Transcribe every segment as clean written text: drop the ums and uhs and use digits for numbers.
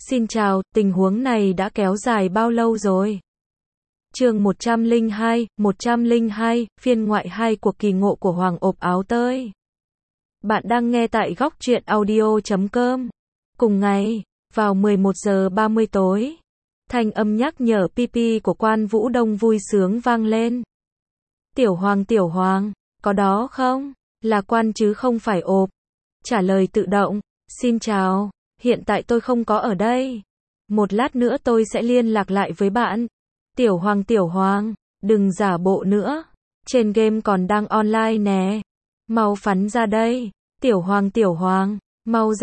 Xin chào, tình huống này đã kéo dài bao lâu rồi? Chương 102, phiên ngoại 2 cuộc kỳ ngộ của Hoàng ộp áo tơi. Bạn đang nghe tại góc truyện audio.com. Cùng ngày, vào 11 giờ 30 tối, thanh âm nhắc nhở PP của Quan Vũ Đông vui sướng vang lên. Tiểu Hoàng, có đó không? Là Quan chứ không phải ộp. Trả lời tự động, xin chào, hiện tại tôi không có ở đây. Một lát nữa tôi sẽ liên lạc lại với bạn. Tiểu Hoàng, đừng giả bộ nữa. Trên game còn đang online nè. Mau phắn ra đây. Tiểu Hoàng, mau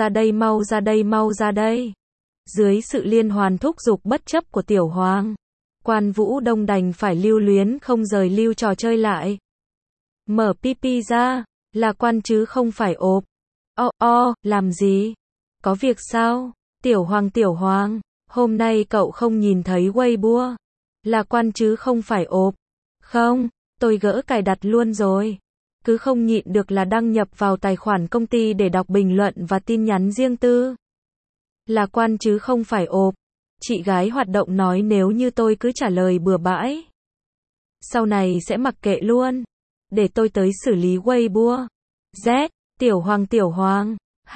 ra đây. Dưới sự liên hoàn thúc giục bất chấp của Tiểu Hoàng, Quan Vũ Đông đành phải lưu luyến không rời lưu trò chơi lại. Mở PP ra, là Quan chứ không phải ộp. Làm gì? Có việc sao? Tiểu Hoàng, hôm nay cậu không nhìn thấy Weibo. Là Quan chứ không phải ộp. Không, tôi gỡ cài đặt luôn rồi. Cứ không nhịn được là đăng nhập vào tài khoản công ty để đọc bình luận và tin nhắn riêng tư. Là Quan chứ không phải ộp. Chị gái hoạt động nói nếu như tôi cứ trả lời bừa bãi, sau này sẽ mặc kệ luôn. Để tôi tới xử lý Weibo. Z, Tiểu Hoàng,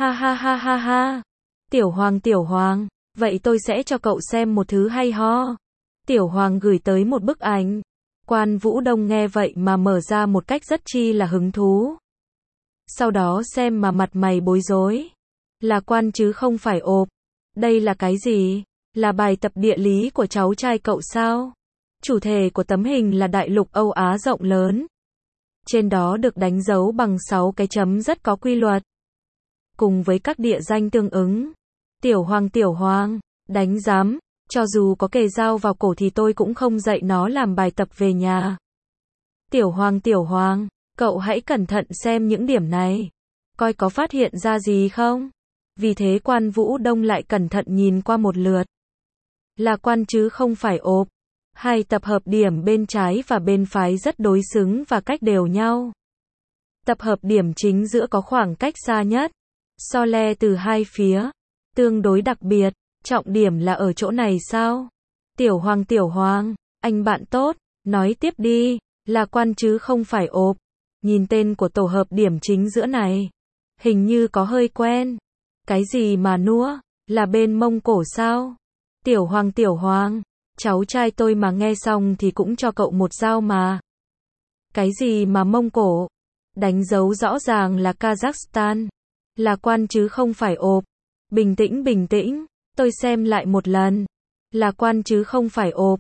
ha. Tiểu Hoàng, vậy tôi sẽ cho cậu xem một thứ hay ho. Tiểu Hoàng gửi tới một bức ảnh. Quan Vũ Đông nghe vậy mà mở ra một cách rất chi là hứng thú. Sau đó xem mà mặt mày bối rối. Là Quan chứ không phải ộp. Đây là cái gì? Là bài tập địa lý của cháu trai cậu sao? Chủ thể của tấm hình là đại lục Âu Á rộng lớn. Trên đó được đánh dấu bằng 6 cái chấm rất có quy luật, cùng với các địa danh tương ứng. Tiểu Hoàng, đánh giám, cho dù có kề dao vào cổ thì tôi cũng không dạy nó làm bài tập về nhà. Tiểu Hoàng, cậu hãy cẩn thận xem những điểm này, coi có phát hiện ra gì không. Vì thế Quan Vũ Đông lại cẩn thận nhìn qua một lượt. Là Quan chứ không phải ộp. Hai tập hợp điểm bên trái và bên phải rất đối xứng và cách đều nhau. Tập hợp điểm chính giữa có khoảng cách xa nhất. So le từ hai phía. Tương đối đặc biệt. Trọng điểm là ở chỗ này sao? Tiểu Hoàng, anh bạn tốt, nói tiếp đi. Là Quan chứ không phải ộp. Nhìn tên của tổ hợp điểm chính giữa này, hình như có hơi quen. Cái gì mà nua? Là bên Mông Cổ sao? Tiểu Hoàng, cháu trai tôi mà nghe xong thì cũng cho cậu một dao mà. Cái gì mà Mông Cổ? Đánh dấu rõ ràng là Kazakhstan. Là Quan chứ không phải ộp. Bình tĩnh, tôi xem lại một lần. Là Quan chứ không phải ộp.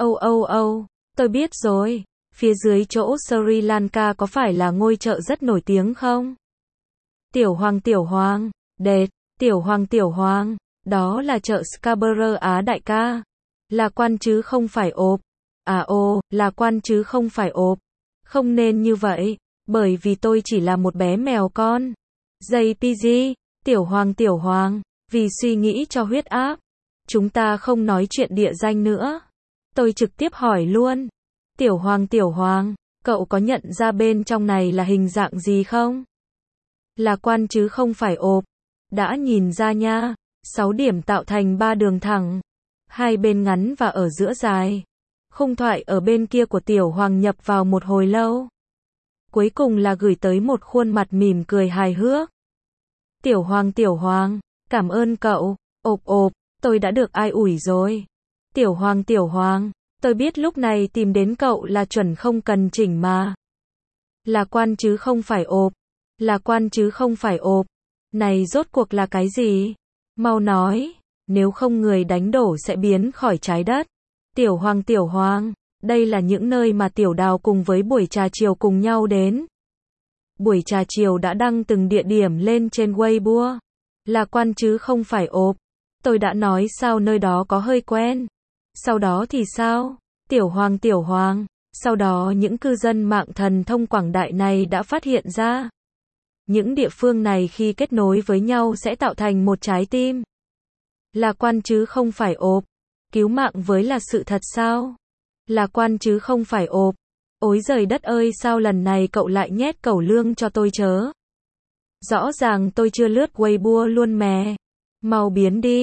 Tôi biết rồi. Phía dưới chỗ Sri Lanka có phải là ngôi chợ rất nổi tiếng không? Tiểu Hoàng, đệt. Tiểu Hoàng, đó là chợ Scarborough Á đại ca. Là Quan chứ không phải ộp. Là Quan chứ không phải ộp. Không nên như vậy, bởi vì tôi chỉ là một bé mèo con. JPG, Tiểu Hoàng, vì suy nghĩ cho huyết áp, chúng ta không nói chuyện địa danh nữa. Tôi trực tiếp hỏi luôn. Tiểu Hoàng, cậu có nhận ra bên trong này là hình dạng gì không? Là Quan chứ không phải ộp. Đã nhìn ra nha. 6 điểm tạo thành 3 đường thẳng. Hai bên ngắn và ở giữa dài. Khung thoại ở bên kia của Tiểu Hoàng nhập vào một hồi lâu. Cuối cùng là gửi tới một khuôn mặt mỉm cười hài hước. Tiểu Hoàng, cảm ơn cậu. Ộp, tôi đã được ai ủi rồi. Tiểu Hoàng, tôi biết lúc này tìm đến cậu là chuẩn không cần chỉnh mà. Là Quan chứ không phải ộp. Là Quan chứ không phải ộp. Này rốt cuộc là cái gì? Mau nói, nếu không người đánh đổ sẽ biến khỏi trái đất. Tiểu Hoàng, đây là những nơi mà Tiểu Đào cùng với buổi trà chiều cùng nhau đến. Buổi trà chiều đã đăng từng địa điểm lên trên Weibo. Là Quan chứ không phải ộp. Tôi đã nói sao nơi đó có hơi quen. Sau đó thì sao? Tiểu Hoàng, sau đó những cư dân mạng thần thông quảng đại này đã phát hiện ra. Những địa phương này khi kết nối với nhau sẽ tạo thành một trái tim. Là Quan chứ không phải ộp. Cứu mạng với là sự thật sao? Là Quan chứ không phải ộp. Ối giời đất ơi, sao lần này cậu lại nhét cẩu lương cho tôi chớ? Rõ ràng tôi chưa lướt Weibo luôn mè. Mau biến đi.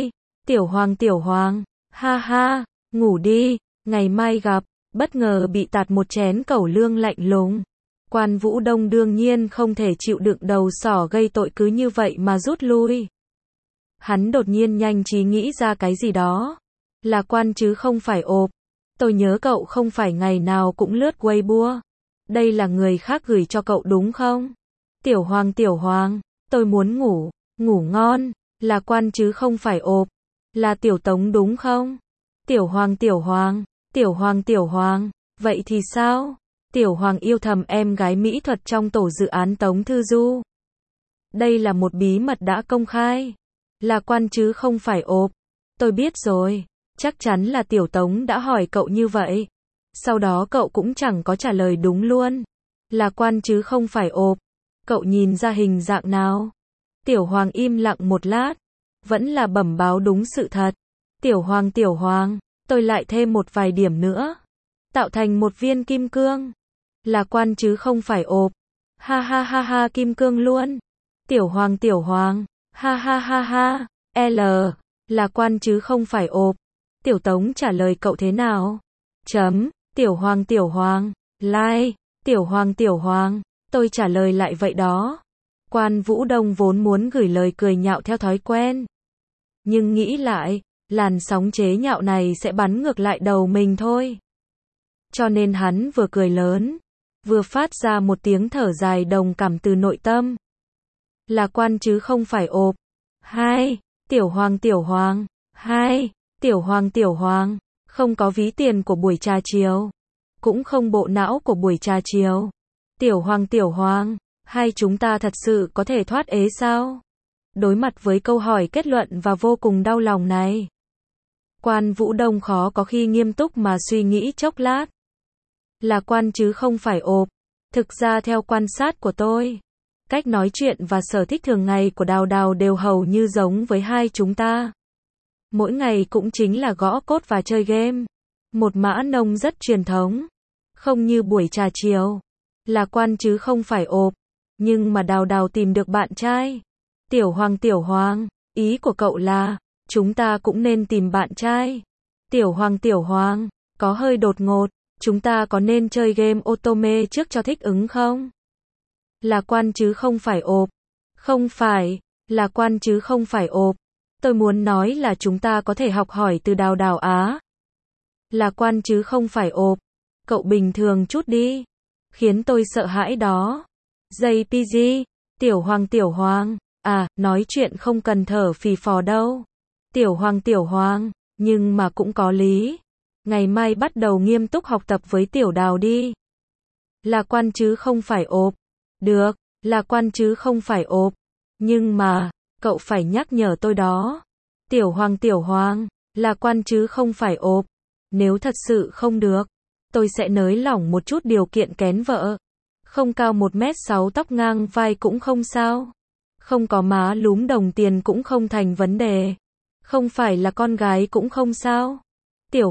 Tiểu Hoàng, ha ha, ngủ đi, ngày mai gặp, bất ngờ bị tạt một chén cẩu lương lạnh lùng. Quan Vũ Đông đương nhiên không thể chịu đựng đầu sỏ gây tội cứ như vậy mà rút lui. Hắn đột nhiên nhanh trí nghĩ ra cái gì đó. Là Quan chứ không phải ộp. Tôi nhớ cậu không phải ngày nào cũng lướt Weibo. Đây là người khác gửi cho cậu đúng không? Tiểu Hoàng, tôi muốn ngủ, ngủ ngon, là Quan chứ không phải ộp. Là Tiểu Tống đúng không? Tiểu Hoàng, vậy thì sao? Tiểu Hoàng yêu thầm em gái mỹ thuật trong tổ dự án Tống Thư Du. Đây là một bí mật đã công khai. Là Quan chứ không phải ộp. Tôi biết rồi, chắc chắn là Tiểu Tống đã hỏi cậu như vậy. Sau đó cậu cũng chẳng có trả lời đúng luôn. Là Quan chứ không phải ộp. Cậu nhìn ra hình dạng nào? Tiểu Hoàng im lặng một lát. Vẫn là bẩm báo đúng sự thật. Tiểu Hoàng, tôi lại thêm một vài điểm nữa. Tạo thành một viên kim cương. Là Quan chứ không phải ộp. Ha ha, kim cương luôn. Tiểu Hoàng, ha ha, là Quan chứ không phải ộp. Tiểu Tống trả lời cậu thế nào? Tiểu Hoàng, like, Tiểu Hoàng, tôi trả lời lại vậy đó. Quan Vũ Đông vốn muốn gửi lời cười nhạo theo thói quen. Nhưng nghĩ lại, làn sóng chế nhạo này sẽ bắn ngược lại đầu mình thôi. Cho nên hắn vừa cười lớn, vừa phát ra một tiếng thở dài đồng cảm từ nội tâm. Là Quan chứ không phải ộp. Tiểu Hoàng, Tiểu Hoàng, không có ví tiền của buổi trà chiều, cũng không bộ não của buổi trà chiều. Tiểu Hoàng, hai chúng ta thật sự có thể thoát ế sao? Đối mặt với câu hỏi kết luận và vô cùng đau lòng này, Quan Vũ Đông khó có khi nghiêm túc mà suy nghĩ chốc lát. Là Quan chứ không phải ộp. Thực ra theo quan sát của tôi, cách nói chuyện và sở thích thường ngày của Đào Đào đều hầu như giống với hai chúng ta. Mỗi ngày cũng chính là gõ code và chơi game. Một mã nông rất truyền thống. Không như buổi trà chiều. Là Quan chứ không phải ộp. Nhưng mà Đào Đào tìm được bạn trai. Tiểu Hoàng, ý của cậu là, chúng ta cũng nên tìm bạn trai. Tiểu Hoàng, có hơi đột ngột. Chúng ta có nên chơi game Otome trước cho thích ứng không? Là Quan chứ không phải ộp. Không phải, là Quan chứ không phải ộp. Tôi muốn nói là chúng ta có thể học hỏi từ Đào Đào á. Là Quan chứ không phải ộp. Cậu bình thường chút đi. Khiến tôi sợ hãi đó. JPG, Tiểu Hoàng, nói chuyện không cần thở phì phò đâu. Tiểu Hoàng, nhưng mà cũng có lý. Ngày mai bắt đầu nghiêm túc học tập với Tiểu Đào đi. Là Quan chứ không phải ộp. Được, là Quan chứ không phải ộp. Nhưng mà, cậu phải nhắc nhở tôi đó. Tiểu Hoàng, là Quan chứ không phải ộp. Nếu thật sự không được, tôi sẽ nới lỏng một chút điều kiện kén vợ. Không cao 1m6 tóc ngang vai cũng không sao. Không có má lúm đồng tiền cũng không thành vấn đề. Không phải là con gái cũng không sao. Tiểu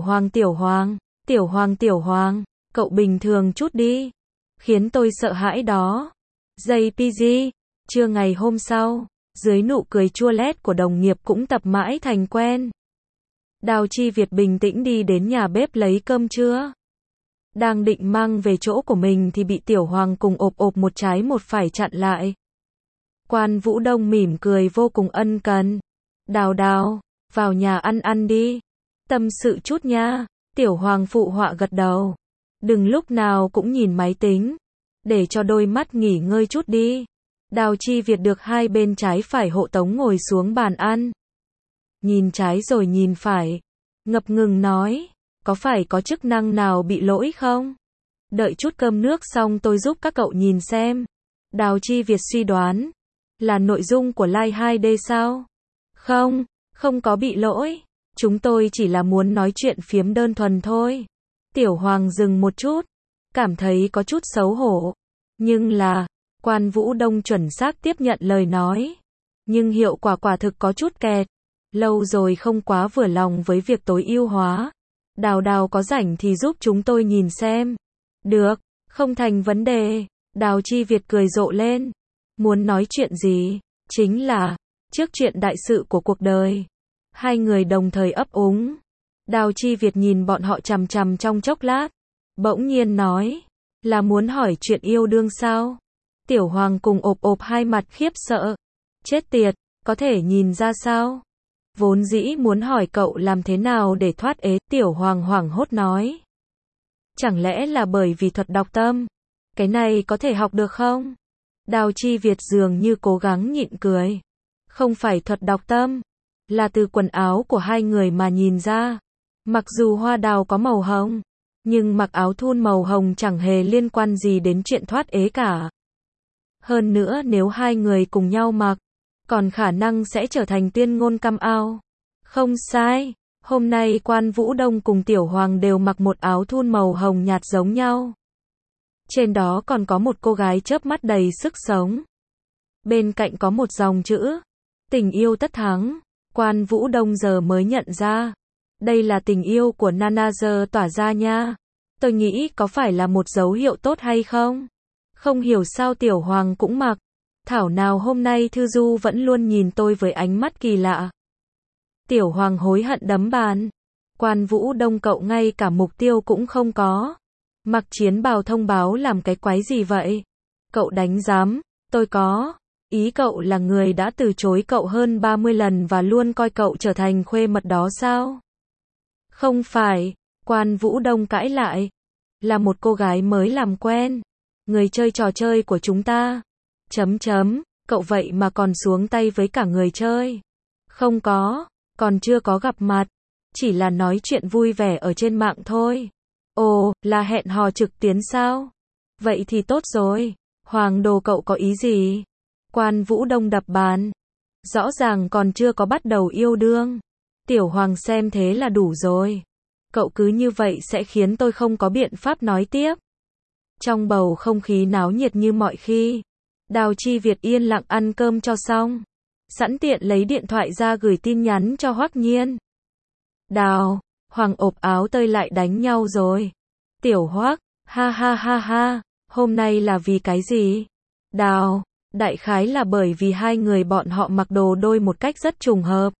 Hoàng, cậu bình thường chút đi. Khiến tôi sợ hãi đó. JPG, trưa ngày hôm sau, dưới nụ cười chua lét của đồng nghiệp cũng tập mãi thành quen. Đào Chi Việt bình tĩnh đi đến nhà bếp lấy cơm trưa. Đang định mang về chỗ của mình thì bị Tiểu Hoàng cùng ộp một trái một phải chặn lại. Quan Vũ Đông mỉm cười vô cùng ân cần. Đào, vào nhà ăn đi. Tâm sự chút nha. Tiểu Hoàng phụ họa gật đầu. Đừng lúc nào cũng nhìn máy tính. Để cho đôi mắt nghỉ ngơi chút đi. Đào Chi Việt được hai bên trái phải hộ tống ngồi xuống bàn ăn. Nhìn trái rồi nhìn phải. Ngập ngừng nói. Có phải có chức năng nào bị lỗi không? Đợi chút cơm nước xong tôi giúp các cậu nhìn xem. Đào Chi Việt suy đoán. Là nội dung của Live 2D sao? Không có bị lỗi. Chúng tôi chỉ là muốn nói chuyện phiếm đơn thuần thôi. Tiểu Hoàng dừng một chút. Cảm thấy có chút xấu hổ. Nhưng là, Quan Vũ Đông chuẩn xác tiếp nhận lời nói. Nhưng hiệu quả quả thực có chút kẹt. Lâu rồi không quá vừa lòng với việc tối ưu hóa. Đào có rảnh thì giúp chúng tôi nhìn xem. Được, không thành vấn đề. Đào Chi Việt cười rộ lên. Muốn nói chuyện gì? Chính là, trước chuyện đại sự của cuộc đời. Hai người đồng thời ấp úng. Đào Chi Việt nhìn bọn họ chằm chằm trong chốc lát. Bỗng nhiên nói. Là muốn hỏi chuyện yêu đương sao? Tiểu Hoàng cùng ộp ộp hai mặt khiếp sợ. Chết tiệt, có thể nhìn ra sao? Vốn dĩ muốn hỏi cậu làm thế nào để thoát ế. Tiểu Hoàng hoảng hốt nói. Chẳng lẽ là bởi vì thuật đọc tâm? Cái này có thể học được không? Đào Chi Việt dường như cố gắng nhịn cười. Không phải thuật đọc tâm, là từ quần áo của hai người mà nhìn ra. Mặc dù hoa đào có màu hồng, nhưng mặc áo thun màu hồng chẳng hề liên quan gì đến chuyện thoát ế cả. Hơn nữa nếu hai người cùng nhau mặc, còn khả năng sẽ trở thành tuyên ngôn cam ao. Không sai, hôm nay Quan Vũ Đông cùng Tiểu Hoàng đều mặc một áo thun màu hồng nhạt giống nhau. Trên đó còn có một cô gái chớp mắt đầy sức sống. Bên cạnh có một dòng chữ, tình yêu tất thắng. Quan Vũ Đông giờ mới nhận ra, đây là tình yêu của Nana giờ tỏa ra nha. Tôi nghĩ có phải là một dấu hiệu tốt hay không? Không hiểu sao Tiểu Hoàng cũng mặc. Thảo nào hôm nay Thư Du vẫn luôn nhìn tôi với ánh mắt kỳ lạ. Tiểu Hoàng hối hận đấm bàn. Quan Vũ Đông cậu ngay cả mục tiêu cũng không có. Mặc chiến bào thông báo làm cái quái gì vậy? Cậu đánh giám, tôi có. Ý cậu là người đã từ chối cậu hơn 30 lần và luôn coi cậu trở thành khuê mật đó sao? Không phải, Quan Vũ Đông cãi lại. Là một cô gái mới làm quen. Người chơi trò chơi của chúng ta. Cậu vậy mà còn xuống tay với cả người chơi. Không có, còn chưa có gặp mặt. Chỉ là nói chuyện vui vẻ ở trên mạng thôi. Ồ, là hẹn hò trực tuyến sao? Vậy thì tốt rồi. Hoàng đồ cậu có ý gì? Quan Vũ Đông đập bàn. Rõ ràng còn chưa có bắt đầu yêu đương. Tiểu Hoàng xem thế là đủ rồi. Cậu cứ như vậy sẽ khiến tôi không có biện pháp nói tiếp. Trong bầu không khí náo nhiệt như mọi khi, Đào Chi Việt yên lặng ăn cơm cho xong. Sẵn tiện lấy điện thoại ra gửi tin nhắn cho Hoắc Nhiên. Đào, Hoàng ộp áo tơi lại đánh nhau rồi. Tiểu Hoắc, ha ha ha ha, hôm nay là vì cái gì? Đào, đại khái là bởi vì hai người bọn họ mặc đồ đôi một cách rất trùng hợp.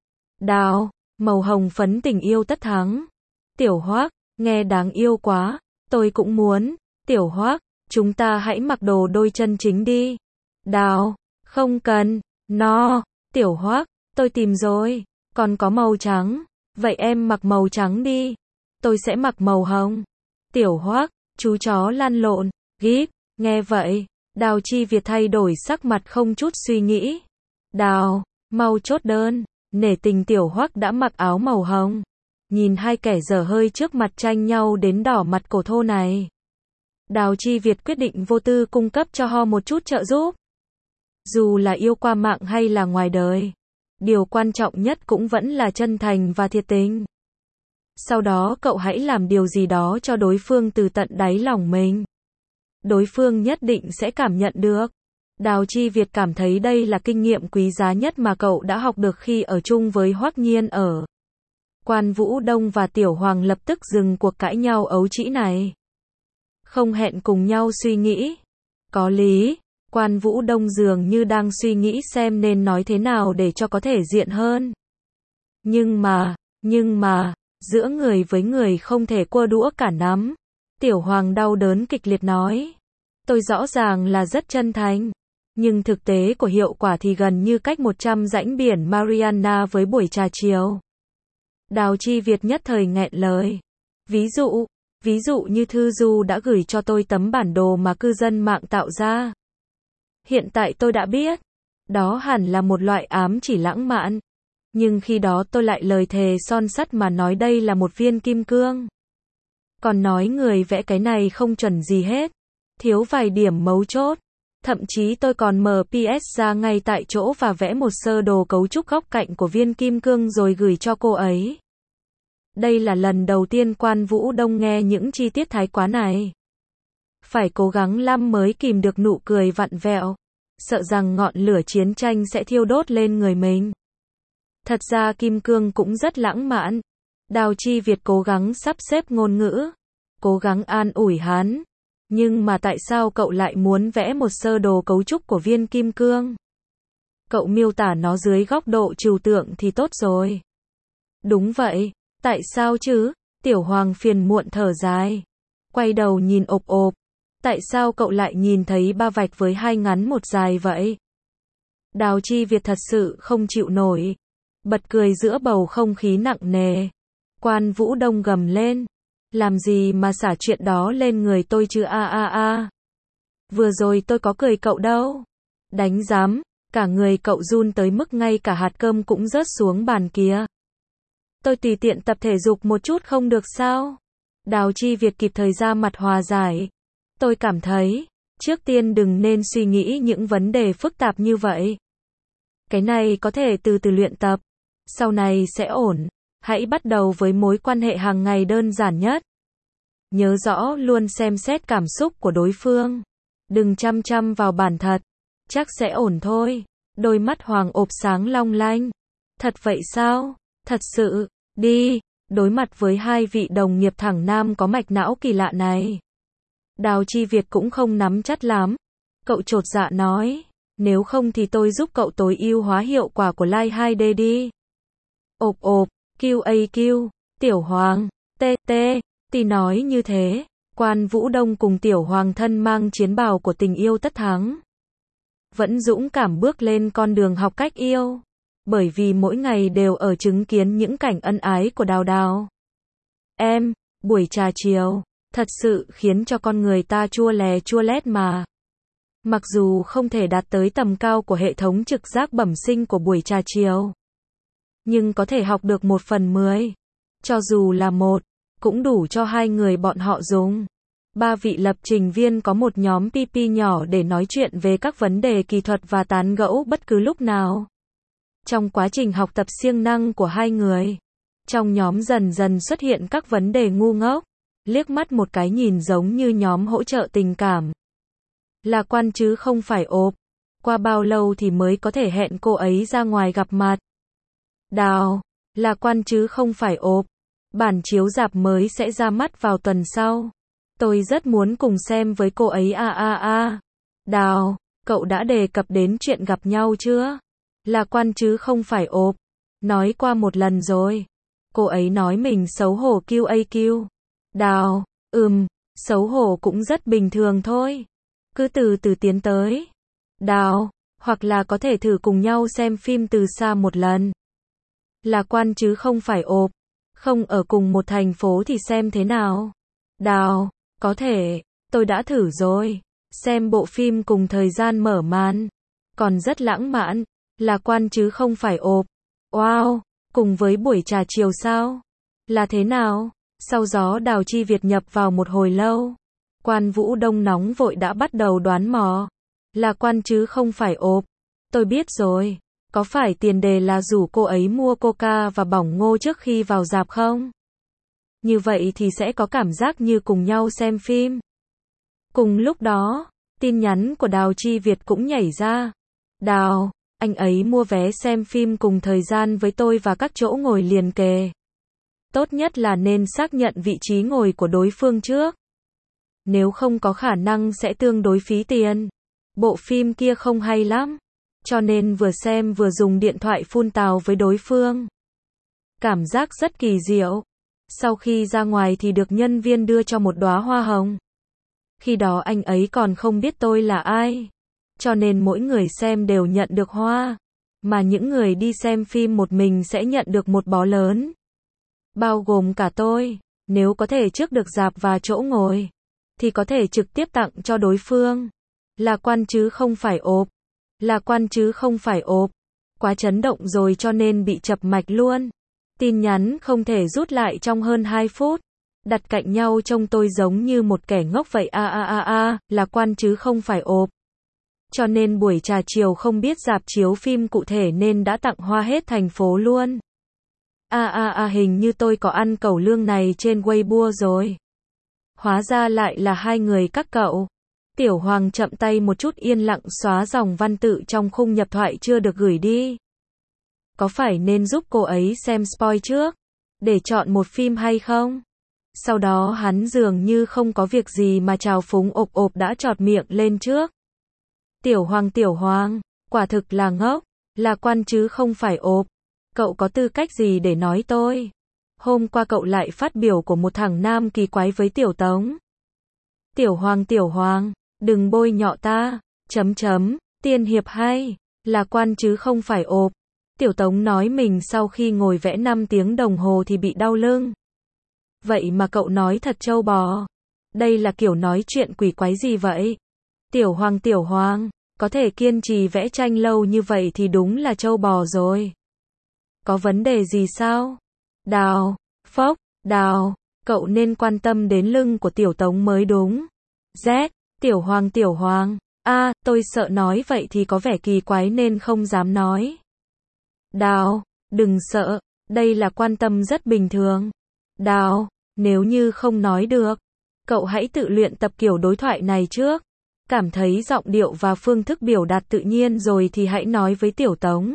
Đào, màu hồng phấn tình yêu tất thắng. Tiểu Hoắc, nghe đáng yêu quá, tôi cũng muốn. Tiểu Hoắc, chúng ta hãy mặc đồ đôi chân chính đi. Đào, không cần, no. Tiểu Hoắc, tôi tìm rồi, còn có màu trắng. Vậy em mặc màu trắng đi. Tôi sẽ mặc màu hồng. Tiểu Hoắc, chú chó lăn lộn. Gíp, nghe vậy, Đào Chi Việt thay đổi sắc mặt không chút suy nghĩ. Đào, mau chốt đơn. Nể tình Tiểu Hoắc đã mặc áo màu hồng. Nhìn hai kẻ dở hơi trước mặt tranh nhau đến đỏ mặt cổ thô này. Đào Chi Việt quyết định vô tư cung cấp cho họ một chút trợ giúp. Dù là yêu qua mạng hay là ngoài đời, điều quan trọng nhất cũng vẫn là chân thành và thiệt tình. Sau đó cậu hãy làm điều gì đó cho đối phương từ tận đáy lòng mình. Đối phương nhất định sẽ cảm nhận được. Đào Chi Việt cảm thấy đây là kinh nghiệm quý giá nhất mà cậu đã học được khi ở chung với Hoắc Nhiên ở. Quan Vũ Đông và Tiểu Hoàng lập tức dừng cuộc cãi nhau ấu trĩ này. Không hẹn cùng nhau suy nghĩ. Có lý, Quan Vũ Đông dường như đang suy nghĩ xem nên nói thế nào để cho có thể diện hơn. Nhưng mà, giữa người với người không thể cua đũa cả nắm. Tiểu Hoàng đau đớn kịch liệt nói. Tôi rõ ràng là rất chân thành. Nhưng thực tế của hiệu quả thì gần như cách 100 rãnh biển Mariana với buổi trà chiều. Đào Chi Việt nhất thời nghẹn lời. Ví dụ như Thư Du đã gửi cho tôi tấm bản đồ mà cư dân mạng tạo ra. Hiện tại tôi đã biết, đó hẳn là một loại ám chỉ lãng mạn. Nhưng khi đó tôi lại lời thề son sắt mà nói đây là một viên kim cương. Còn nói người vẽ cái này không chuẩn gì hết. Thiếu vài điểm mấu chốt. Thậm chí tôi còn mở PS ra ngay tại chỗ và vẽ một sơ đồ cấu trúc góc cạnh của viên kim cương rồi gửi cho cô ấy. Đây là lần đầu tiên Quan Vũ Đông nghe những chi tiết thái quá này. Phải cố gắng lắm mới kìm được nụ cười vặn vẹo, sợ rằng ngọn lửa chiến tranh sẽ thiêu đốt lên người mình. Thật ra kim cương cũng rất lãng mạn. Đào Chi Việt cố gắng sắp xếp ngôn ngữ, cố gắng an ủi hắn. Nhưng mà tại sao cậu lại muốn vẽ một sơ đồ cấu trúc của viên kim cương? Cậu miêu tả nó dưới góc độ trừu tượng thì tốt rồi. Đúng vậy, tại sao chứ? Tiểu Hoàng phiền muộn thở dài. Quay đầu nhìn ộp ộp. Tại sao cậu lại nhìn thấy ba vạch với hai ngắn một dài vậy? Đào Chi Việt thật sự không chịu nổi. Bật cười giữa bầu không khí nặng nề. Quan Vũ Đông gầm lên. Làm gì mà xả chuyện đó lên người tôi chứ Vừa rồi tôi có cười cậu đâu. Đánh giám, cả người cậu run tới mức ngay cả hạt cơm cũng rớt xuống bàn kia. Tôi tùy tiện tập thể dục một chút không được sao? Đào Chi Việt kịp thời ra mặt hòa giải. Tôi cảm thấy, trước tiên đừng nên suy nghĩ những vấn đề phức tạp như vậy. Cái này có thể từ từ luyện tập. Sau này sẽ ổn. Hãy bắt đầu với mối quan hệ hàng ngày đơn giản nhất. Nhớ rõ luôn xem xét cảm xúc của đối phương. Đừng chăm chăm vào bản thật. Chắc sẽ ổn thôi. Đôi mắt Hoàng ộp sáng long lanh. Thật vậy sao? Thật sự, đi. Đối mặt với hai vị đồng nghiệp thẳng nam có mạch não kỳ lạ này. Đào Chi Việt cũng không nắm chắc lắm. Cậu chột dạ nói. Nếu không thì tôi giúp cậu tối ưu hóa hiệu quả của Live 2D đi. Ộp ộp, QAQ, Tiểu Hoàng, TT, Tì nói như thế. Quan Vũ Đông cùng Tiểu Hoàng thân mang chiến bào của tình yêu tất thắng. Vẫn dũng cảm bước lên con đường học cách yêu. Bởi vì mỗi ngày đều ở chứng kiến những cảnh ân ái của Đào Đào. Em, buổi trà chiều, thật sự khiến cho con người ta chua lè chua lét mà. Mặc dù không thể đạt tới tầm cao của hệ thống trực giác bẩm sinh của buổi trà chiều. Nhưng có thể học được 1/10. Cho dù là một, cũng đủ cho hai người bọn họ dùng. Ba vị lập trình viên có một nhóm PP nhỏ để nói chuyện về các vấn đề kỹ thuật và tán gẫu bất cứ lúc nào. Trong quá trình học tập siêng năng của hai người, trong nhóm dần dần xuất hiện các vấn đề ngu ngốc, liếc mắt một cái nhìn giống như nhóm hỗ trợ tình cảm. Là Quan chứ không phải ộp. Qua bao lâu thì mới có thể hẹn cô ấy ra ngoài gặp mặt? Đào, là Quan chứ không phải ộp. Bản chiếu rạp mới sẽ ra mắt vào tuần sau. Tôi rất muốn cùng xem với cô ấy Đào, cậu đã đề cập đến chuyện gặp nhau chưa? Là Quan chứ không phải ộp. Nói qua một lần rồi. Cô ấy nói mình xấu hổ QAQ. Đào, xấu hổ cũng rất bình thường thôi. Cứ từ từ tiến tới. Đào, hoặc là có thể thử cùng nhau xem phim từ xa một lần. Là Quan chứ không phải ộp. Không ở cùng một thành phố thì xem thế nào? Đào, có thể, tôi đã thử rồi. Xem bộ phim cùng thời gian mở màn. Còn rất lãng mạn. Là Quan chứ không phải ộp. Wow, cùng với buổi trà chiều sao? Là thế nào? Sau gió Đào Chi Việt nhập vào một hồi lâu. Quan Vũ Đông nóng vội đã bắt đầu đoán mò. Là Quan chứ không phải ộp. Tôi biết rồi. Có phải tiền đề là rủ cô ấy mua coca và bỏng ngô trước khi vào rạp không? Như vậy thì sẽ có cảm giác như cùng nhau xem phim. Cùng lúc đó, tin nhắn của Đào Chi Việt cũng nhảy ra. Đào, anh ấy mua vé xem phim cùng thời gian với tôi và các chỗ ngồi liền kề. Tốt nhất là nên xác nhận vị trí ngồi của đối phương trước. Nếu không có khả năng sẽ tương đối phí tiền. Bộ phim kia không hay lắm. Cho nên vừa xem vừa dùng điện thoại phun tào với đối phương. Cảm giác rất kỳ diệu. Sau khi ra ngoài thì được nhân viên đưa cho một đóa hoa hồng. Khi đó anh ấy còn không biết tôi là ai. Cho nên mỗi người xem đều nhận được hoa. Mà những người đi xem phim một mình sẽ nhận được một bó lớn. Bao gồm cả tôi. Nếu có thể trước được rạp và chỗ ngồi, thì có thể trực tiếp tặng cho đối phương. Là Quan chứ không phải ộp. Là Quan chứ không phải ộp. Quá chấn động rồi cho nên bị chập mạch luôn. Tin nhắn không thể rút lại trong hơn 2 phút. Đặt cạnh nhau trông tôi giống như một kẻ ngốc vậy Là Quan chứ không phải ộp. Cho nên buổi trà chiều không biết rạp chiếu phim cụ thể nên đã tặng hoa hết thành phố luôn. Hình như tôi có ăn cẩu lương này trên Weibo rồi. Hóa ra lại là hai người các cậu. Tiểu Hoàng chậm tay một chút yên lặng xóa dòng văn tự trong khung nhập thoại chưa được gửi đi. Có phải nên giúp cô ấy xem spoil trước, để chọn một phim hay không? Sau đó hắn dường như không có việc gì mà trào phúng ộp ộp đã chọt miệng lên trước. Tiểu Hoàng, quả thực là ngốc. Là quan chứ không phải ộp. Cậu có tư cách gì để nói tôi? Hôm qua cậu lại phát biểu của một thằng nam kỳ quái với Tiểu Tống. Tiểu Hoàng, đừng bôi nhọ ta. Tiên hiệp hay. Là quan chứ không phải ộp. Tiểu Tống nói mình sau khi ngồi vẽ 5 tiếng đồng hồ thì bị đau lưng. Vậy mà cậu nói thật trâu bò. Đây là kiểu nói chuyện quỷ quái gì vậy? Tiểu Hoàng, có thể kiên trì vẽ tranh lâu như vậy thì đúng là trâu bò rồi. Có vấn đề gì sao? Đào, cậu nên quan tâm đến lưng của Tiểu Tống mới đúng. Tiểu Hoàng, tôi sợ nói vậy thì có vẻ kỳ quái nên không dám nói. Đào, đừng sợ, đây là quan tâm rất bình thường. Đào, nếu như không nói được, cậu hãy tự luyện tập kiểu đối thoại này trước. Cảm thấy giọng điệu và phương thức biểu đạt tự nhiên rồi thì hãy nói với Tiểu Tống.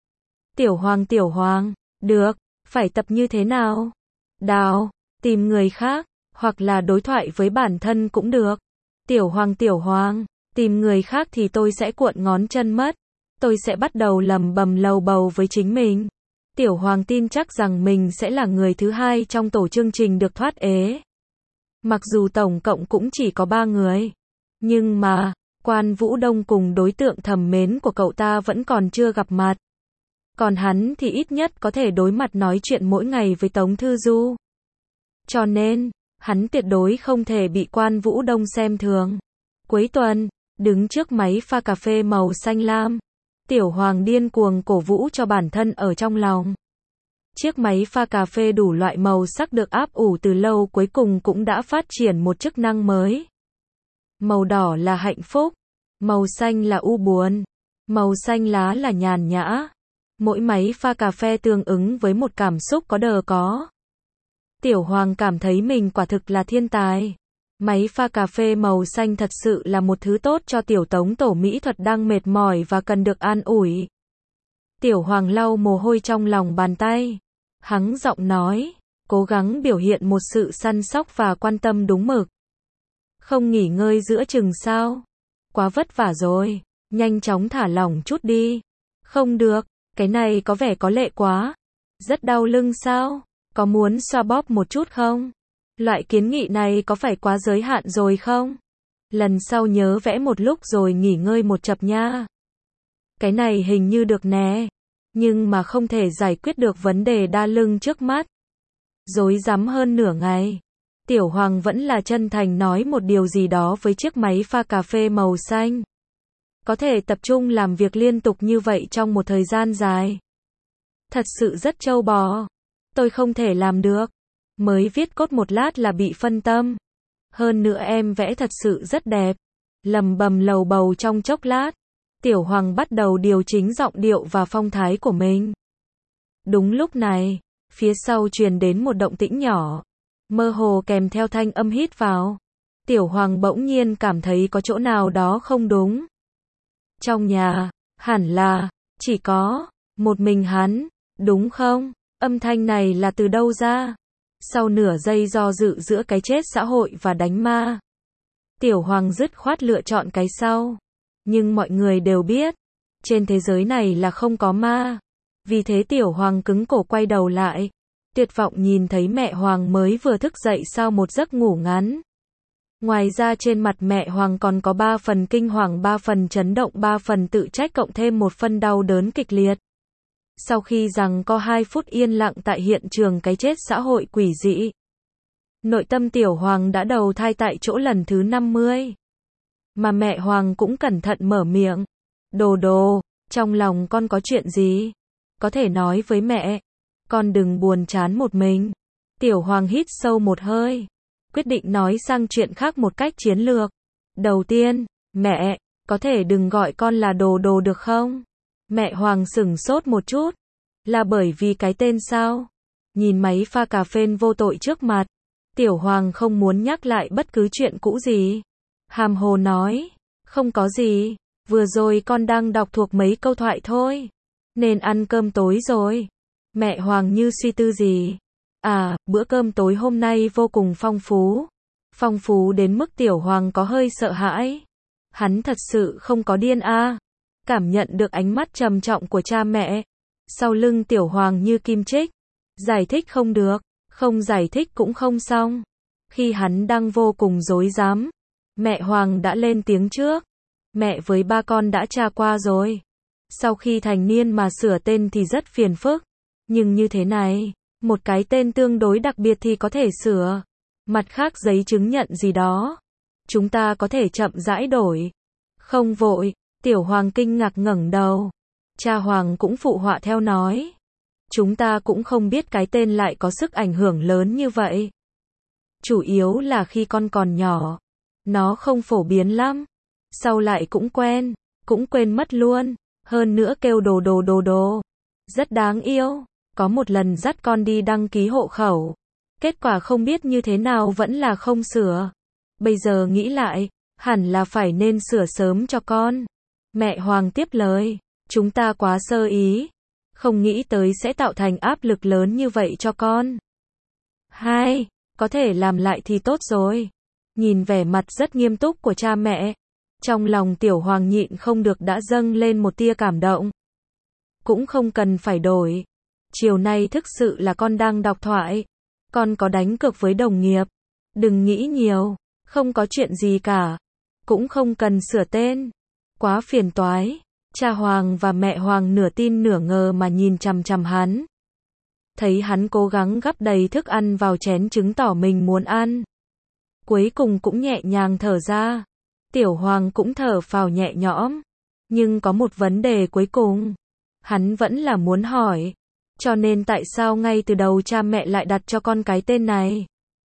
Tiểu Hoàng, được, phải tập như thế nào? Đào, tìm người khác, hoặc là đối thoại với bản thân cũng được. Tiểu Hoàng, tìm người khác thì tôi sẽ cuộn ngón chân mất. Tôi sẽ bắt đầu lầm bầm lầu bầu với chính mình. Tiểu Hoàng tin chắc rằng mình sẽ là người thứ hai trong tổ chương trình được thoát ế. Mặc dù tổng cộng cũng chỉ có 3 người. Nhưng mà, Quan Vũ Đông cùng đối tượng thầm mến của cậu ta vẫn còn chưa gặp mặt. Còn hắn thì ít nhất có thể đối mặt nói chuyện mỗi ngày với Tống Thư Du. Cho nên, hắn tuyệt đối không thể bị Quan Vũ Đông xem thường. Cuối tuần, đứng trước máy pha cà phê màu xanh lam, Tiểu Hoàng điên cuồng cổ vũ cho bản thân ở trong lòng. Chiếc máy pha cà phê đủ loại màu sắc được áp ủ từ lâu cuối cùng cũng đã phát triển một chức năng mới. Màu đỏ là hạnh phúc, màu xanh là u buồn, màu xanh lá là nhàn nhã. Mỗi máy pha cà phê tương ứng với một cảm xúc có. Tiểu Hoàng cảm thấy mình quả thực là thiên tài. Máy pha cà phê màu xanh thật sự là một thứ tốt cho Tiểu Tống tổ mỹ thuật đang mệt mỏi và cần được an ủi. Tiểu Hoàng lau mồ hôi trong lòng bàn tay. Hắng giọng nói, cố gắng biểu hiện một sự săn sóc và quan tâm đúng mực. Không nghỉ ngơi giữa chừng sao? Quá vất vả rồi, nhanh chóng thả lỏng chút đi. Không được, cái này có vẻ có lệ quá. Rất đau lưng sao? Có muốn xoa bóp một chút không? Loại kiến nghị này có phải quá giới hạn rồi không? Lần sau nhớ vẽ một lúc rồi nghỉ ngơi một chập nha. Cái này hình như được nè. Nhưng mà không thể giải quyết được vấn đề đa lưng trước mắt. Rối rắm hơn nửa ngày. Tiểu Hoàng vẫn là chân thành nói một điều gì đó với chiếc máy pha cà phê màu xanh. Có thể tập trung làm việc liên tục như vậy trong một thời gian dài. Thật sự rất trâu bò. Tôi không thể làm được. Mới viết cốt một lát là bị phân tâm. Hơn nữa em vẽ thật sự rất đẹp. Lầm bầm lầu bầu trong chốc lát. Tiểu Hoàng bắt đầu điều chỉnh giọng điệu và phong thái của mình. Đúng lúc này, phía sau truyền đến một động tĩnh nhỏ. Mơ hồ kèm theo thanh âm hít vào. Tiểu Hoàng bỗng nhiên cảm thấy có chỗ nào đó không đúng. Trong nhà, hẳn là, chỉ có một mình hắn, đúng không? Âm thanh này là từ đâu ra? Sau nửa giây do dự giữa cái chết xã hội và đánh ma, Tiểu Hoàng dứt khoát lựa chọn cái sau. Nhưng mọi người đều biết, trên thế giới này là không có ma. Vì thế Tiểu Hoàng cứng cổ quay đầu lại. Tuyệt vọng nhìn thấy mẹ Hoàng mới vừa thức dậy sau một giấc ngủ ngắn. Ngoài ra trên mặt mẹ Hoàng còn có 3 phần kinh hoàng, 3 phần chấn động, 3 phần tự trách cộng thêm 1 phần đau đớn kịch liệt. Sau khi giằng co 2 phút yên lặng tại hiện trường cái chết xã hội quỷ dị, nội tâm Tiểu Hoàng đã đầu thai tại chỗ lần thứ 50. Mà mẹ Hoàng cũng cẩn thận mở miệng. Đồ, trong lòng con có chuyện gì? Có thể nói với mẹ. Con đừng buồn chán một mình. Tiểu Hoàng hít sâu một hơi. Quyết định nói sang chuyện khác một cách chiến lược. Đầu tiên, mẹ, có thể đừng gọi con là đồ được không? Mẹ Hoàng sửng sốt một chút. Là bởi vì cái tên sao? Nhìn máy pha cà phê vô tội trước mặt, Tiểu Hoàng không muốn nhắc lại bất cứ chuyện cũ gì. Hàm hồ nói, không có gì, vừa rồi con đang đọc thuộc mấy câu thoại thôi. Nên ăn cơm tối rồi. Mẹ Hoàng như suy tư gì. Bữa cơm tối hôm nay vô cùng phong phú. Phong phú đến mức Tiểu Hoàng có hơi sợ hãi. Hắn thật sự không có điên à. cảm nhận được ánh mắt trầm trọng của cha mẹ. Sau lưng Tiểu Hoàng như kim chích. Giải thích không được, không giải thích cũng không xong. Khi hắn đang vô cùng rối rắm, mẹ Hoàng đã lên tiếng trước. Mẹ với ba con đã tra qua rồi. Sau khi thành niên mà sửa tên thì rất phiền phức. Nhưng như thế này, một cái tên tương đối đặc biệt thì có thể sửa. Mặt khác giấy chứng nhận gì đó, chúng ta có thể chậm rãi đổi. Không vội. Tiểu Hoàng kinh ngạc ngẩng đầu. Cha Hoàng cũng phụ họa theo nói. Chúng ta cũng không biết cái tên lại có sức ảnh hưởng lớn như vậy. Chủ yếu là khi con còn nhỏ, nó không phổ biến lắm. Sau lại cũng quên mất luôn. Hơn nữa kêu đồ. Rất đáng yêu. Có một lần dắt con đi đăng ký hộ khẩu. Kết quả không biết như thế nào vẫn là không sửa. Bây giờ nghĩ lại, hẳn là phải nên sửa sớm cho con. Mẹ Hoàng tiếp lời, chúng ta quá sơ ý. Không nghĩ tới sẽ tạo thành áp lực lớn như vậy cho con. Hai, có thể làm lại thì tốt rồi. Nhìn vẻ mặt rất nghiêm túc của cha mẹ, trong lòng Tiểu Hoàng nhịn không được đã dâng lên một tia cảm động. Cũng không cần phải đổi. Chiều nay thực sự là con đang đọc thoại. Con có đánh cược với đồng nghiệp. Đừng nghĩ nhiều, không có chuyện gì cả. Cũng không cần sửa tên. Quá phiền toái. Cha Hoàng và mẹ Hoàng nửa tin nửa ngờ mà nhìn chằm chằm hắn. Thấy hắn cố gắng gắp đầy thức ăn vào chén chứng tỏ mình muốn ăn. Cuối cùng cũng nhẹ nhàng thở ra. Tiểu Hoàng cũng thở phào nhẹ nhõm. Nhưng có một vấn đề cuối cùng. Hắn vẫn là muốn hỏi. Cho nên tại sao ngay từ đầu cha mẹ lại đặt cho con cái tên này?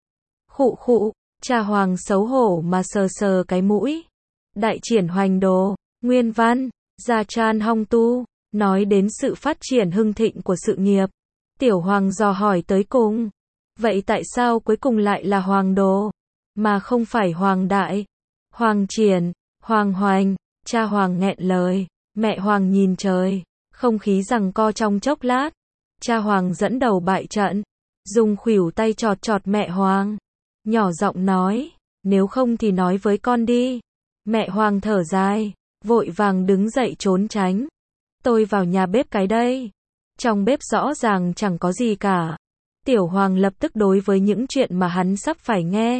Khụ, cha Hoàng xấu hổ mà sờ sờ cái mũi. Đại triển hoành đồ, nguyên văn, Gia Chan Hong Tu, nói đến sự phát triển hưng thịnh của sự nghiệp. Tiểu Hoàng dò hỏi tới cùng. Vậy tại sao cuối cùng lại là Hoàng Đồ, mà không phải Hoàng Đại, Hoàng Triển, Hoàng Hoành? Cha Hoàng nghẹn lời, mẹ Hoàng nhìn trời, không khí giằng co trong chốc lát. Cha Hoàng dẫn đầu bại trận, dùng khuỷu tay chọt chọt mẹ Hoàng. Nhỏ giọng nói, nếu không thì nói với con đi. Mẹ Hoàng thở dài, vội vàng đứng dậy trốn tránh. Tôi vào nhà bếp cái đây. Trong bếp rõ ràng chẳng có gì cả. Tiểu Hoàng lập tức đối với những chuyện mà hắn sắp phải nghe,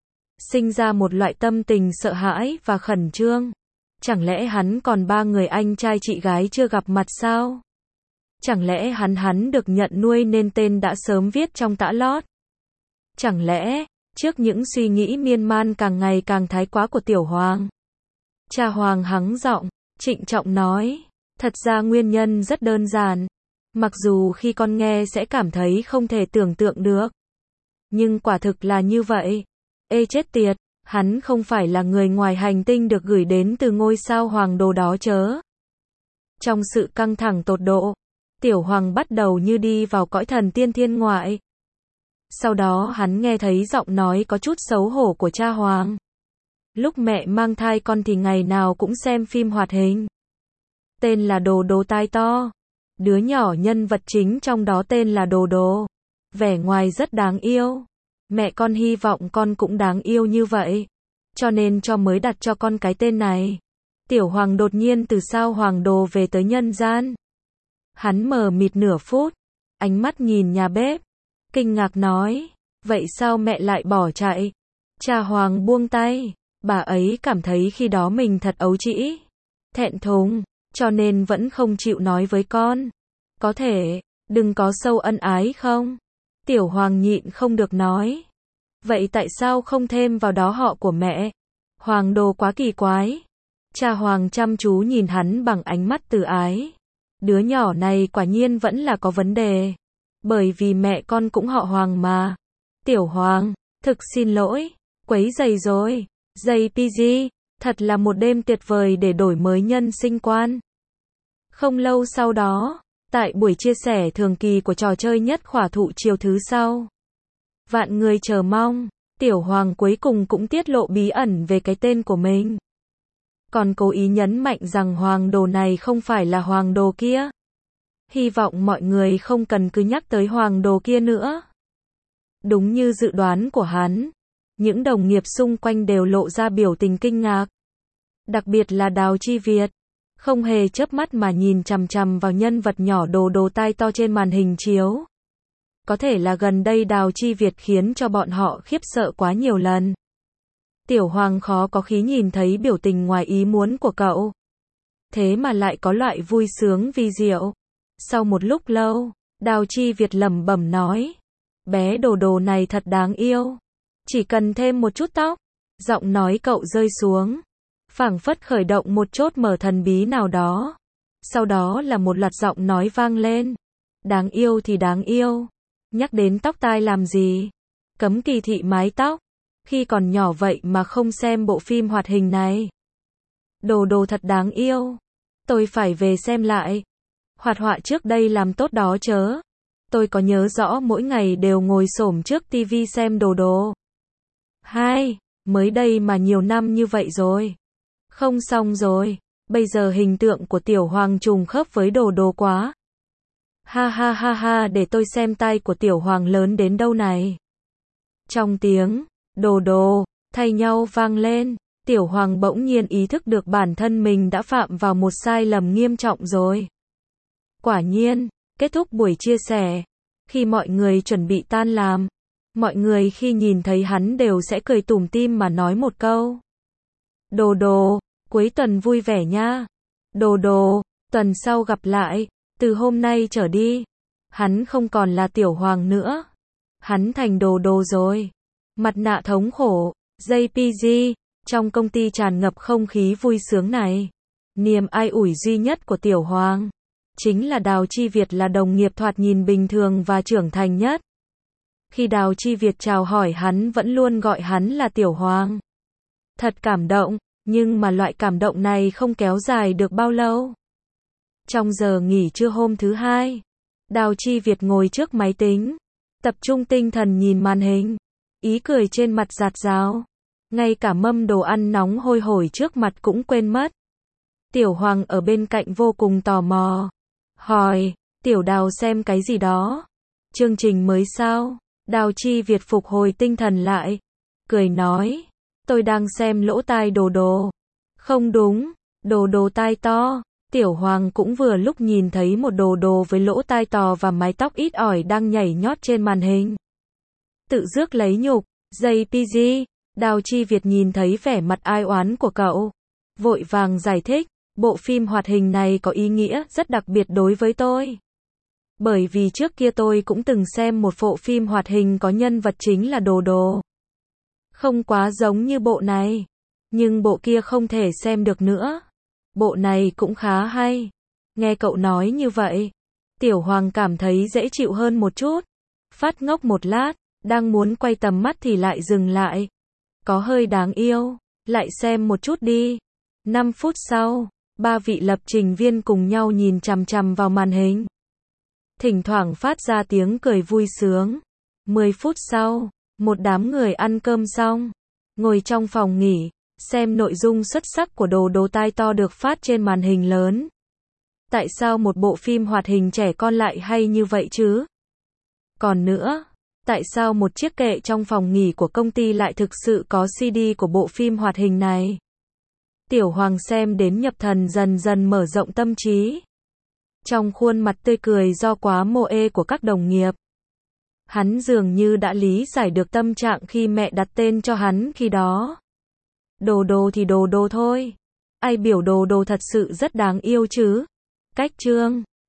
sinh ra một loại tâm tình sợ hãi và khẩn trương. Chẳng lẽ hắn còn 3 người anh trai chị gái chưa gặp mặt sao? Chẳng lẽ hắn được nhận nuôi nên tên đã sớm viết trong tã lót? Chẳng lẽ, trước những suy nghĩ miên man càng ngày càng thái quá của Tiểu Hoàng, cha Hoàng hắng giọng, trịnh trọng nói, thật ra nguyên nhân rất đơn giản. Mặc dù khi con nghe sẽ cảm thấy không thể tưởng tượng được. Nhưng quả thực là như vậy. Ê chết tiệt, hắn không phải là người ngoài hành tinh được gửi đến từ ngôi sao Hoàng Đồ đó chớ. Trong sự căng thẳng tột độ, Tiểu Hoàng bắt đầu như đi vào cõi thần tiên thiên ngoại. Sau đó hắn nghe thấy giọng nói có chút xấu hổ của cha Hoàng. Lúc mẹ mang thai con thì ngày nào cũng xem phim hoạt hình. Tên là Đồ tai to. Đứa nhỏ nhân vật chính trong đó tên là Đồ. Vẻ ngoài rất đáng yêu. Mẹ con hy vọng con cũng đáng yêu như vậy. Cho nên mới đặt cho con cái tên này. Tiểu Hoàng đột nhiên từ sao Hoàng Đồ về tới nhân gian. Hắn mờ mịt nửa phút. Ánh mắt nhìn nhà bếp. Kinh ngạc nói. Vậy sao mẹ lại bỏ chạy? Cha Hoàng buông tay. Bà ấy cảm thấy khi đó mình thật ấu trĩ, thẹn thùng, cho nên vẫn không chịu nói với con. Có thể, đừng có sâu ân ái không? Tiểu Hoàng nhịn không được nói. Vậy tại sao không thêm vào đó họ của mẹ? Hoàng Đồ quá kỳ quái. Cha Hoàng chăm chú nhìn hắn bằng ánh mắt từ ái. Đứa nhỏ này quả nhiên vẫn là có vấn đề. Bởi vì mẹ con cũng họ Hoàng mà. Tiểu Hoàng, thực xin lỗi, quấy rầy rồi. JPG, thật là một đêm tuyệt vời để đổi mới nhân sinh quan. Không lâu sau đó, tại buổi chia sẻ thường kỳ của trò chơi nhất khỏa thụ chiều thứ sau, vạn người chờ mong, Tiểu Hoàng cuối cùng cũng tiết lộ bí ẩn về cái tên của mình. Còn cố ý nhấn mạnh rằng Hoàng Đồ này không phải là Hoàng Đồ kia. Hy vọng mọi người không cần cứ nhắc tới Hoàng Đồ kia nữa. Đúng như dự đoán của hắn, những đồng nghiệp xung quanh đều lộ ra biểu tình kinh ngạc. Đặc biệt là Đào Chi Việt. không hề chớp mắt mà nhìn chằm chằm vào nhân vật nhỏ đồ đồ tai to trên màn hình chiếu. Có thể là gần đây Đào Chi Việt khiến cho bọn họ khiếp sợ quá nhiều lần. Tiểu Hoàng khó có khí nhìn thấy biểu tình ngoài ý muốn của cậu. Thế mà lại có loại vui sướng vi diệu. Sau một lúc lâu, Đào Chi Việt lẩm bẩm nói. Bé đồ đồ này thật đáng yêu. Chỉ cần thêm một chút tóc. Giọng nói cậu rơi xuống. Phảng phất khởi động một chốt mở thần bí nào đó. Sau đó là một loạt giọng nói vang lên. Đáng yêu thì đáng yêu. Nhắc đến tóc tai làm gì? Cấm kỳ thị mái tóc. Khi còn nhỏ vậy mà không xem bộ phim hoạt hình này. Đồ đồ thật đáng yêu. Tôi phải về xem lại. Hoạt họa trước đây làm tốt đó chớ. Tôi có nhớ rõ mỗi ngày đều ngồi xổm trước tivi xem đồ đồ. Mới đây mà nhiều năm như vậy rồi. Không xong rồi. Bây giờ hình tượng của Tiểu Hoàng trùng khớp với đồ đồ quá. Ha ha ha ha, để tôi xem tai của Tiểu Hoàng lớn đến đâu này. Trong tiếng đồ đồ thay nhau vang lên, Tiểu Hoàng bỗng nhiên ý thức được bản thân mình đã phạm vào một sai lầm nghiêm trọng rồi. Quả nhiên, kết thúc buổi chia sẻ, khi mọi người chuẩn bị tan làm, mọi người khi nhìn thấy hắn đều sẽ cười tủm tỉm mà nói một câu. Đồ đồ, cuối tuần vui vẻ nha. Đồ đồ, tuần sau gặp lại. Từ hôm nay trở đi, hắn không còn là Tiểu Hoàng nữa. Hắn thành đồ đồ rồi. Mặt nạ thống khổ, JPG, trong công ty tràn ngập không khí vui sướng này. Niềm ai ủi duy nhất của Tiểu Hoàng chính là Đào Chi Việt là đồng nghiệp thoạt nhìn bình thường và trưởng thành nhất. Khi Đào Chi Việt chào hỏi hắn vẫn luôn gọi hắn là Tiểu Hoàng. Thật cảm động, nhưng mà loại cảm động này không kéo dài được bao lâu. Trong giờ nghỉ trưa hôm thứ hai, Đào Chi Việt ngồi trước máy tính, tập trung tinh thần nhìn màn hình, ý cười trên mặt rạt rào. Ngay cả mâm đồ ăn nóng hôi hổi trước mặt cũng quên mất. Tiểu Hoàng ở bên cạnh vô cùng tò mò. Hỏi, Tiểu Đào xem cái gì đó? Chương trình mới sao? Đào Chi Việt phục hồi tinh thần lại. Cười nói, tôi đang xem lỗ tai đồ đồ. Không đúng, đồ đồ tai to. Tiểu Hoàng cũng vừa lúc nhìn thấy một đồ đồ với lỗ tai to và mái tóc ít ỏi đang nhảy nhót trên màn hình. Tự rước lấy nhục, JPG. Đào Chi Việt nhìn thấy vẻ mặt ai oán của cậu. Vội vàng giải thích, bộ phim hoạt hình này có ý nghĩa rất đặc biệt đối với tôi. Bởi vì trước kia tôi cũng từng xem một bộ phim hoạt hình có nhân vật chính là đồ đồ. Không quá giống như bộ này. Nhưng bộ kia không thể xem được nữa. Bộ này cũng khá hay. Nghe cậu nói như vậy, Tiểu Hoàng cảm thấy dễ chịu hơn một chút. Phát ngốc một lát, đang muốn quay tầm mắt thì lại dừng lại. Có hơi đáng yêu, lại xem một chút đi. 5 phút sau, 3 vị lập trình viên cùng nhau nhìn chằm chằm vào màn hình. Thỉnh thoảng phát ra tiếng cười vui sướng. 10 phút sau, một đám người ăn cơm xong, ngồi trong phòng nghỉ, xem nội dung xuất sắc của đồ đồ tai to được phát trên màn hình lớn. Tại sao một bộ phim hoạt hình trẻ con lại hay như vậy chứ? Còn nữa, tại sao một chiếc kệ trong phòng nghỉ của công ty lại thực sự có CD của bộ phim hoạt hình này? Tiểu Hoàng xem đến nhập thần dần dần mở rộng tâm trí. Trong khuôn mặt tươi cười do quá mô ê của các đồng nghiệp. Hắn dường như đã lý giải được tâm trạng khi mẹ đặt tên cho hắn khi đó. Đồ đồ thì đồ đồ thôi. Ai biểu đồ đồ thật sự rất đáng yêu chứ? Cách chương